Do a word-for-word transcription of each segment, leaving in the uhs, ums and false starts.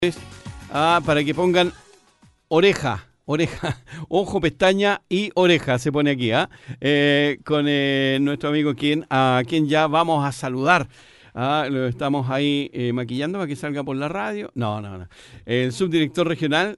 Ah, para que pongan oreja, oreja, ojo, pestaña y oreja, se pone aquí, ¿ah? Eh, con eh, nuestro amigo quien, a quien ya vamos a saludar. Ah, lo estamos ahí eh, maquillando para que salga por la radio. No, no, no. El subdirector regional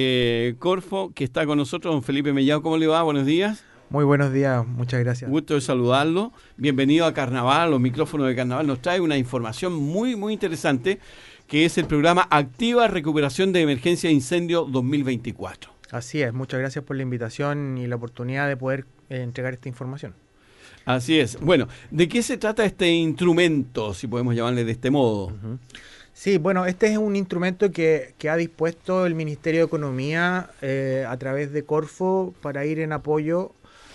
de Corfo, que está con nosotros, don Felipe Mellado. ¿Cómo le va? Buenos días. Muy buenos días, muchas gracias. Gusto de saludarlo. Bienvenido a Carnaval, los micrófonos de Carnaval. Nos trae una información muy, muy interesante, que es el programa Activa Recuperación de Emergencia de Incendio dos mil veinticuatro. Así es, muchas gracias por la invitación y la oportunidad de poder eh, entregar esta información. Así es. Bueno, ¿de qué se trata este instrumento, si podemos llamarle de este modo? Uh-huh. Sí, bueno, este es un instrumento que, que ha dispuesto el Ministerio de Economía eh, a través de Corfo para ir en apoyo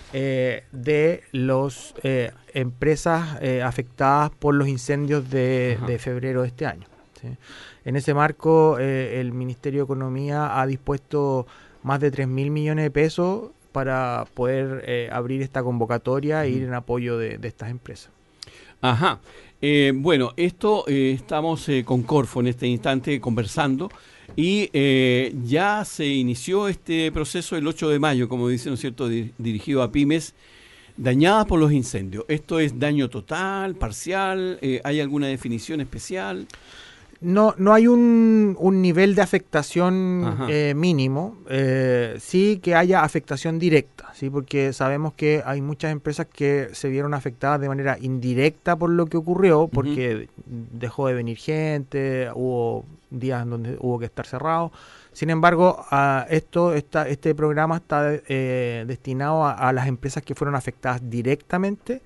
eh, de las eh, empresas eh, afectadas por los incendios de, de febrero de este año. ¿Sí? En ese marco, eh, el Ministerio de Economía ha dispuesto más de tres mil millones de pesos para poder eh, abrir esta convocatoria e ir en apoyo de, de estas empresas. Ajá. Eh, bueno, esto eh, estamos eh, con Corfo en este instante conversando y eh, ya se inició este proceso el ocho de mayo, como dice, ¿no es cierto?, Di- dirigido a pymes dañadas por los incendios. ¿Esto es daño total, parcial? Eh, ¿Hay alguna definición especial? No, no hay un, un nivel de afectación eh, mínimo, eh, sí que haya afectación directa, sí, porque sabemos que hay muchas empresas que se vieron afectadas de manera indirecta por lo que ocurrió, porque uh-huh. dejó de venir gente, hubo días en donde hubo que estar cerrado. Sin embargo, a esto, esta, este programa está eh, destinado a, a las empresas que fueron afectadas directamente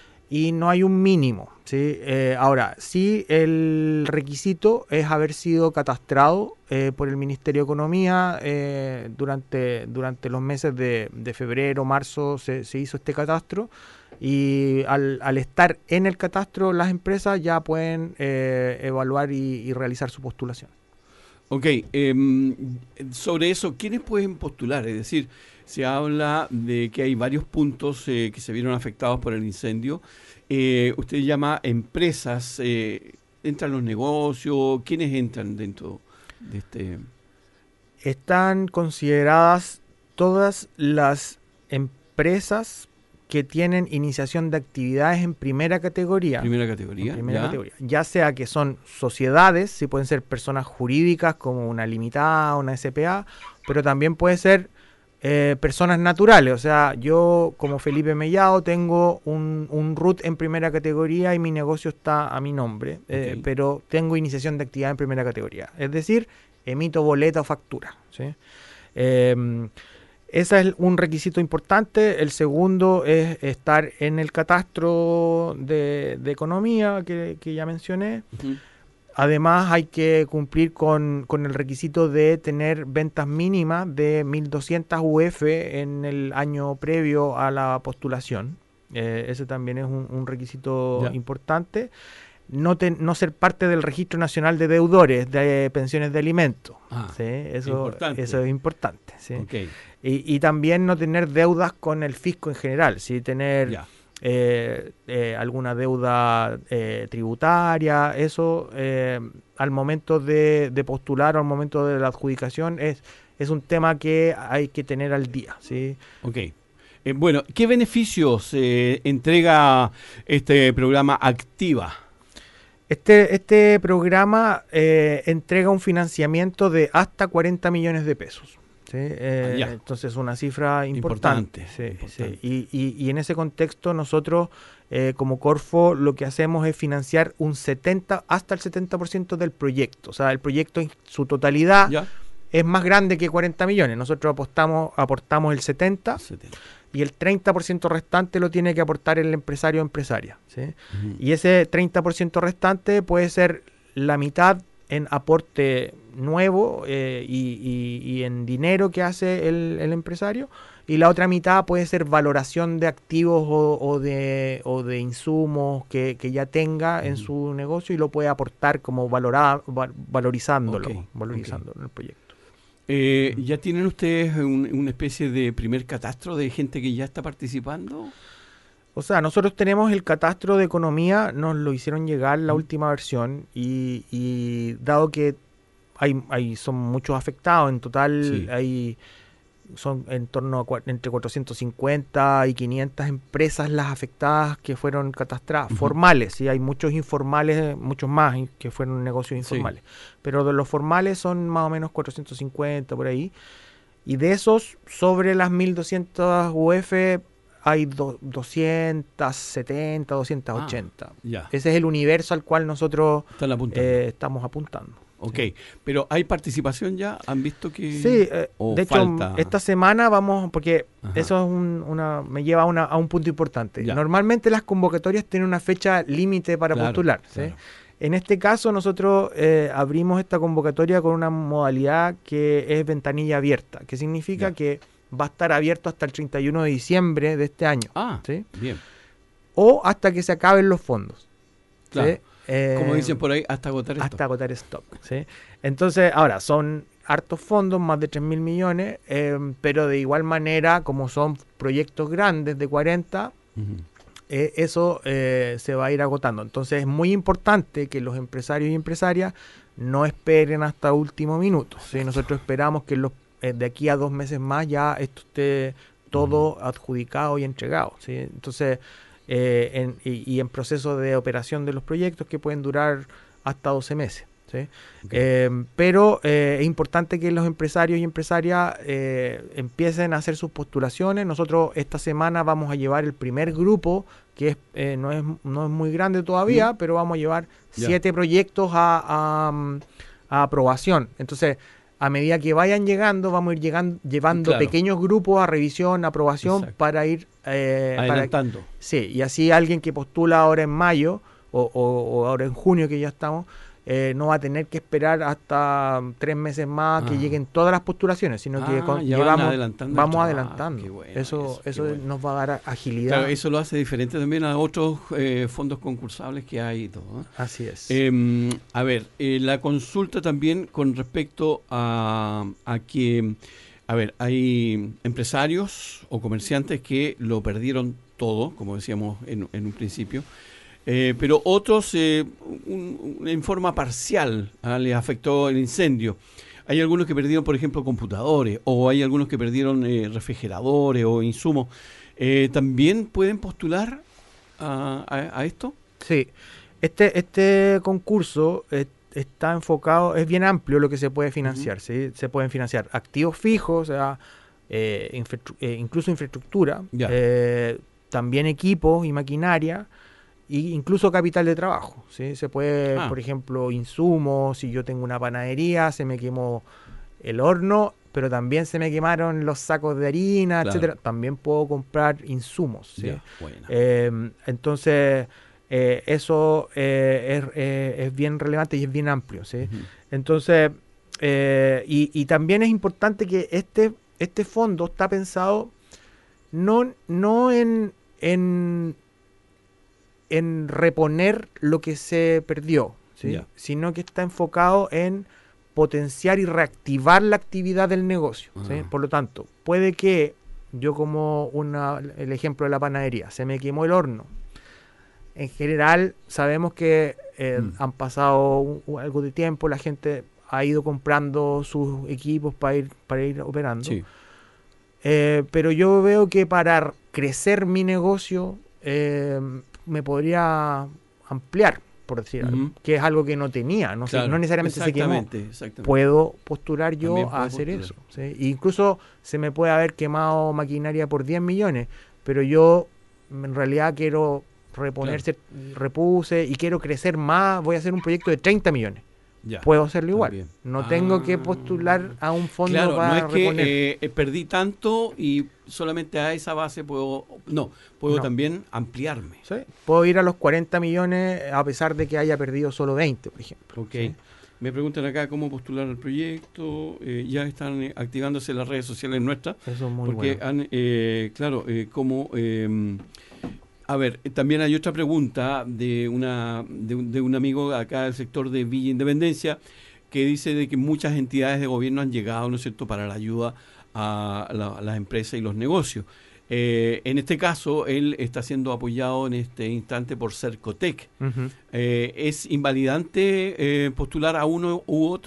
y no hay un mínimo, ¿sí? Eh, ahora, sí, el requisito es haber sido catastrado eh, por el Ministerio de Economía eh, durante, durante los meses de, de febrero, marzo se, se hizo este catastro y al, al estar en el catastro las empresas ya pueden eh, evaluar y, y realizar su postulación. Ok, eh, sobre eso, ¿quiénes pueden postular? Es decir, se habla de que hay varios puntos eh, que se vieron afectados por el incendio. Eh, usted llama empresas, eh, ¿entran los negocios? ¿Quiénes entran dentro de este? Están consideradas todas las empresas que tienen iniciación de actividades en primera categoría. Primera categoría. Primera ¿ya? categoría. Ya sea que son sociedades, sí pueden ser personas jurídicas como una limitada, una S P A, pero también puede ser eh, personas naturales. O sea, yo como Felipe Mellado tengo un, un R U T en primera categoría y mi negocio está a mi nombre, eh, okay. pero tengo iniciación de actividad en primera categoría. Es decir, emito boleta o factura, ¿sí? Eh, Ese es un requisito importante. El segundo es estar en el catastro de, de economía que, que ya mencioné. Uh-huh. Además hay que cumplir con, con el requisito de tener ventas mínimas de mil doscientas U F en el año previo a la postulación. Eh, ese también es un, un requisito yeah. importante. No, te, no ser parte del Registro Nacional de Deudores de Pensiones de Alimentos. Ah, ¿sí? Eso, importante. Eso es importante. ¿Sí? Okay. Y, y también no tener deudas con el fisco en general, ¿sí? Tener yeah. eh, eh, alguna deuda eh, tributaria, eso eh, al momento de, de postular o al momento de la adjudicación es, es un tema que hay que tener al día, ¿sí? Ok. Eh, bueno, ¿qué beneficios eh, entrega este programa Activa? Este, este programa eh, entrega un financiamiento de hasta cuarenta millones de pesos. ¿Sí? Eh, ah, entonces una cifra importante. importante, sí, importante. Sí. Y, y, y en ese contexto nosotros eh, como Corfo lo que hacemos es financiar un setenta hasta el setenta por ciento del proyecto. O sea, el proyecto en su totalidad ¿ya? Es más grande que cuarenta millones. Nosotros apostamos, aportamos el setenta, setenta. Y el treinta por ciento restante lo tiene que aportar el empresario o empresaria, ¿sí? Uh-huh. Y ese treinta por ciento restante puede ser la mitad en aporte nuevo eh, y, y, y en dinero que hace el, el empresario, y la otra mitad puede ser valoración de activos o, o, de, o de insumos que, que ya tenga uh-huh. en su negocio y lo puede aportar como valorada, val, valorizándolo, okay. valorizándolo okay. en el proyecto. Eh, ¿Ya tienen ustedes un, una especie de primer catastro de gente que ya está participando? O sea, nosotros tenemos el catastro de economía, nos lo hicieron llegar la mm. última versión y, y dado que hay, hay son muchos afectados. En total Sí. hay son en torno a cua- entre cuatrocientos cincuenta y quinientas empresas las afectadas que fueron catastradas, Ujú. formales, sí, hay muchos informales, muchos más in- que fueron negocios Sí. informales, pero de los formales son más o menos cuatrocientos cincuenta por ahí, y de esos, sobre las mil doscientas U F hay do- doscientas setenta, doscientas ochenta. Ah, ya. Ese es el universo al cual nosotros Están apuntando. eh, estamos apuntando. Ok, sí. pero ¿hay participación ya? ¿Han visto que...? Sí, eh, o de hecho, falta? esta semana vamos, porque Ajá. eso es un- una, me lleva a, una- a un punto importante. Ya. Normalmente las convocatorias tienen una fecha límite para Claro, postular. ¿sí? claro. En este caso, nosotros eh, abrimos esta convocatoria con una modalidad que es ventanilla abierta, que significa Ya. que va a estar abierto hasta el treinta y uno de diciembre de este año, Ah, ¿sí? bien. O hasta que se acaben los fondos. ¿sí? Claro. Eh, Como dicen por ahí, hasta agotar esto. hasta agotar stock. ¿sí? Entonces, ahora, son hartos fondos, más de tres mil millones, eh, pero de igual manera, como son proyectos grandes de cuarenta, Ujú. eh, eso eh, se va a ir agotando. Entonces, es muy importante que los empresarios y empresarias no esperen hasta último minuto. ¿sí? Nosotros esperamos que los, eh, de aquí a dos meses más ya esto esté todo adjudicado y entregado. ¿sí? Entonces, eh, en, y, y en proceso de operación de los proyectos que pueden durar hasta doce meses. ¿sí? Ok. Eh, pero eh, es importante que los empresarios y empresarias eh, empiecen a hacer sus postulaciones. Nosotros esta semana vamos a llevar el primer grupo, que es, eh, no, es, no es muy grande todavía, Mm. pero vamos a llevar Ya. siete proyectos a, a, a aprobación. Entonces, a medida que vayan llegando, vamos a ir llegando, llevando Claro. pequeños grupos a revisión, a aprobación, Exacto. para ir... eh, para- Adelantando. Sí, y así alguien que postula ahora en mayo o, o- o ahora en junio que ya estamos, eh, no va a tener que esperar hasta mm, tres meses más que Ah. lleguen todas las postulaciones, sino que Ah, con- ya van llevamos, adelantando el vamos trabajo. adelantando. Qué bueno eso eso, qué eso bueno. nos va a dar agilidad. Claro, eso lo hace diferente también a otros eh, fondos concursables que hay y todo. ¿eh? Así es. Eh, a ver, eh, la consulta también con respecto a, a que, a ver, hay empresarios o comerciantes que lo perdieron todo, como decíamos en, en un principio, eh, pero otros eh, un- un- en forma parcial ah, les afectó el incendio. Hay algunos que perdieron, por ejemplo, computadores, o hay algunos que perdieron eh, refrigeradores o insumos. Eh, ¿También pueden postular a, a- a esto? Sí, este, este concurso eh, está enfocado, es bien amplio lo que se puede financiar. ¿sí? Se pueden financiar activos fijos, o sea, eh, infrastru- eh, incluso infraestructura, Ya. eh, también equipos y maquinaria, e incluso capital de trabajo. ¿sí? Se puede, Ah. por ejemplo, insumos, si yo tengo una panadería, se me quemó el horno, pero también se me quemaron los sacos de harina, Claro. etcétera. También puedo comprar insumos. ¿sí? Ya, buena. Eh, entonces, eh, eso eh, es, eh, es bien relevante y es bien amplio. ¿sí? Ujú. Entonces, eh, y, y también es importante que este, este fondo está pensado no, no en, en, en reponer lo que se perdió, ¿sí? Ya. sino que está enfocado en potenciar y reactivar la actividad del negocio. ¿sí? Ah. Por lo tanto, puede que yo, como una, el ejemplo de la panadería, se me quemó el horno. En general, sabemos que eh, Mm. han pasado un- un- algo de tiempo, la gente ha ido comprando sus equipos para ir, para ir operando. Sí. Eh, pero yo veo que para crecer mi negocio eh, me podría ampliar, por decir algo, Ujú. que es algo que no tenía, no, sé, Claro. no necesariamente se quemó. Exactamente, exactamente. Puedo postular yo También a puede hacer postular. eso. ¿sí? E incluso se me puede haber quemado maquinaria por diez millones, pero yo en realidad quiero reponer, Claro. cier- repuse y quiero crecer más, voy a hacer un proyecto de treinta millones. Ya. Puedo hacerlo igual. También. No tengo que Ah. postular a un fondo Claro, para no es que reponer. eh, eh, perdí tanto y solamente a esa base puedo, no, puedo No. también ampliarme. ¿sí? Puedo ir a los cuarenta millones a pesar de que haya perdido solo veinte, por ejemplo. Ok. ¿sí? Me preguntan acá cómo postular al proyecto. eh, ya están eh, activándose las redes sociales nuestras. Eso es muy porque bueno. han, eh, claro, eh, como... eh, a ver, eh, también hay otra pregunta de una de un, de un amigo acá del sector de Villa Independencia que dice de que muchas entidades de gobierno han llegado, ¿no es cierto?, para la ayuda a, la- a las empresas y los negocios. Eh, en este caso, él está siendo apoyado en este instante por Cercotec. Ujú. Eh, ¿Es invalidante eh, postular a uno u otro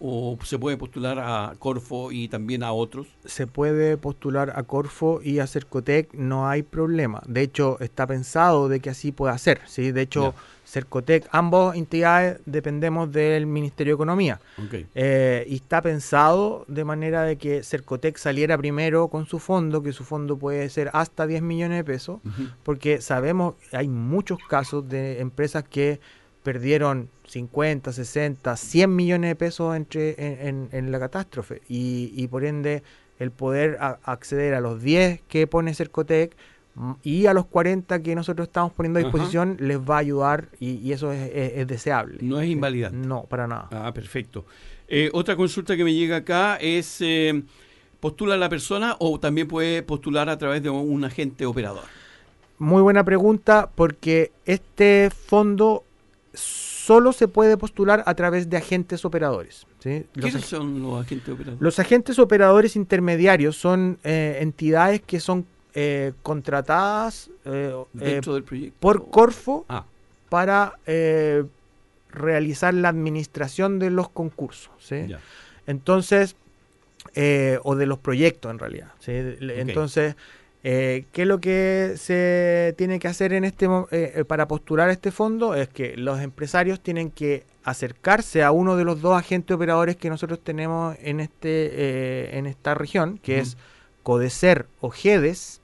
o se puede postular a Corfo y también a otros? Se puede postular a Corfo y a Cercotec, no hay problema. De hecho, está pensado de que así pueda ser, ¿sí? De hecho, yeah. Cercotec, ambas entidades dependemos del Ministerio de Economía. Okay. Eh, y está pensado de manera de que Cercotec saliera primero con su fondo, que su fondo puede ser hasta diez millones de pesos, uh-huh. porque sabemos que hay muchos casos de empresas que perdieron cincuenta, sesenta, cien millones de pesos entre, en, en, en la catástrofe y, y por ende el poder a, acceder a los diez que pone Cercotec y a los cuarenta que nosotros estamos poniendo a disposición, uh-huh. les va a ayudar y, y eso es, es, es deseable. No es invalidante. No, para nada. Ah, perfecto. Eh, otra consulta que me llega acá es, eh, ¿postula la persona o también puede postular a través de un agente operador? Muy buena pregunta, porque este fondo solo se puede postular a través de agentes operadores, ¿sí? ¿Quiénes ag- son los agentes operadores? Los agentes operadores intermediarios son eh, entidades que son eh, contratadas eh, dentro eh, del proyecto por Corfo ah. para eh, realizar la administración de los concursos, ¿sí? Ya. Entonces, eh, o de los proyectos en realidad, ¿sí? Okay. Entonces, Eh, ¿qué es lo que se tiene que hacer en este eh, para postular este fondo? Es que los empresarios tienen que acercarse a uno de los dos agentes operadores que nosotros tenemos en este eh, en esta región, que uh-huh. es Codecer o GEDES,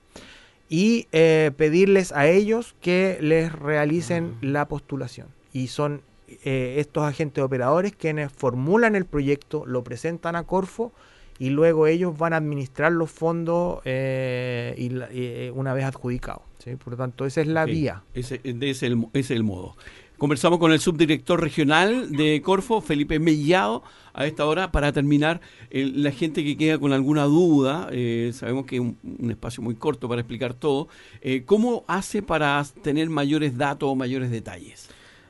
y eh, pedirles a ellos que les realicen uh-huh. la postulación. Y son eh, estos agentes operadores quienes formulan el proyecto, lo presentan a Corfo, y luego ellos van a administrar los fondos eh, y, la, y una vez adjudicados, ¿sí? Por lo tanto, esa es la okay. vía. Ese, ese, es el, ese es el modo. Conversamos con el subdirector regional de Corfo, Felipe Mellado, a esta hora, para terminar. El, la gente que queda con alguna duda, eh, sabemos que es un, un espacio muy corto para explicar todo, eh, ¿cómo hace para tener mayores datos o mayores detalles?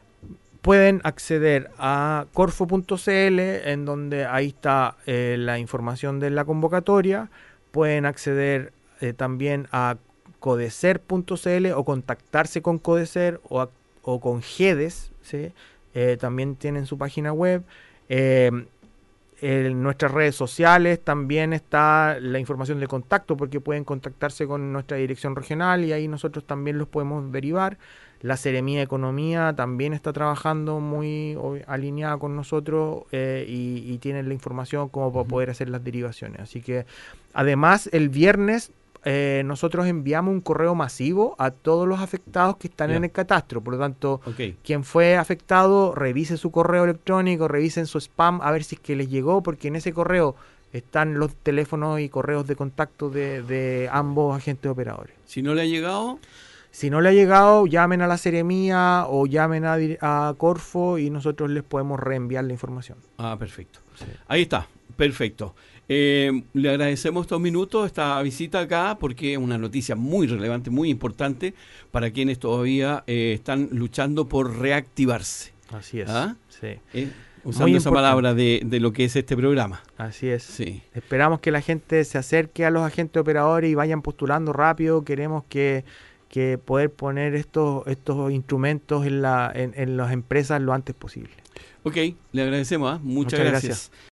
Pueden acceder a corfo punto c l, en donde ahí está eh, la información de la convocatoria. Pueden acceder eh, también a codecer punto c l o contactarse con Codecer o, a, o con GEDES, ¿sí? Eh, también tienen su página web. Eh, en nuestras redes sociales también está la información de contacto, porque pueden contactarse con nuestra dirección regional y ahí nosotros también los podemos derivar. La Seremía de Economía también está trabajando muy alineada con nosotros eh, y, y tienen la información como para poder hacer las derivaciones. Así que, además, el viernes eh, nosotros enviamos un correo masivo a todos los afectados que están yeah. en el catastro. Por lo tanto, okay. quien fue afectado, revise su correo electrónico, revisen su spam, a ver si es que les llegó, porque en ese correo están los teléfonos y correos de contacto de, de ambos agentes operadores. Si no le ha llegado... Si no le ha llegado, llamen a la Seremía o llamen a, a Corfo y nosotros les podemos reenviar la información. Ah, perfecto. Sí. Ahí está, perfecto. Eh, le agradecemos estos minutos, esta visita acá, porque es una noticia muy relevante, muy importante para quienes todavía eh, están luchando por reactivarse. Así es. ¿Ah? Sí. Eh, usando esa palabra de, de lo que es este programa. Así es. Sí. Esperamos que la gente se acerque a los agentes operadores y vayan postulando rápido. Queremos que... que poder poner estos estos instrumentos en la en, en las empresas lo antes posible. Ok, le agradecemos, ¿eh? Muchas, Muchas gracias. gracias.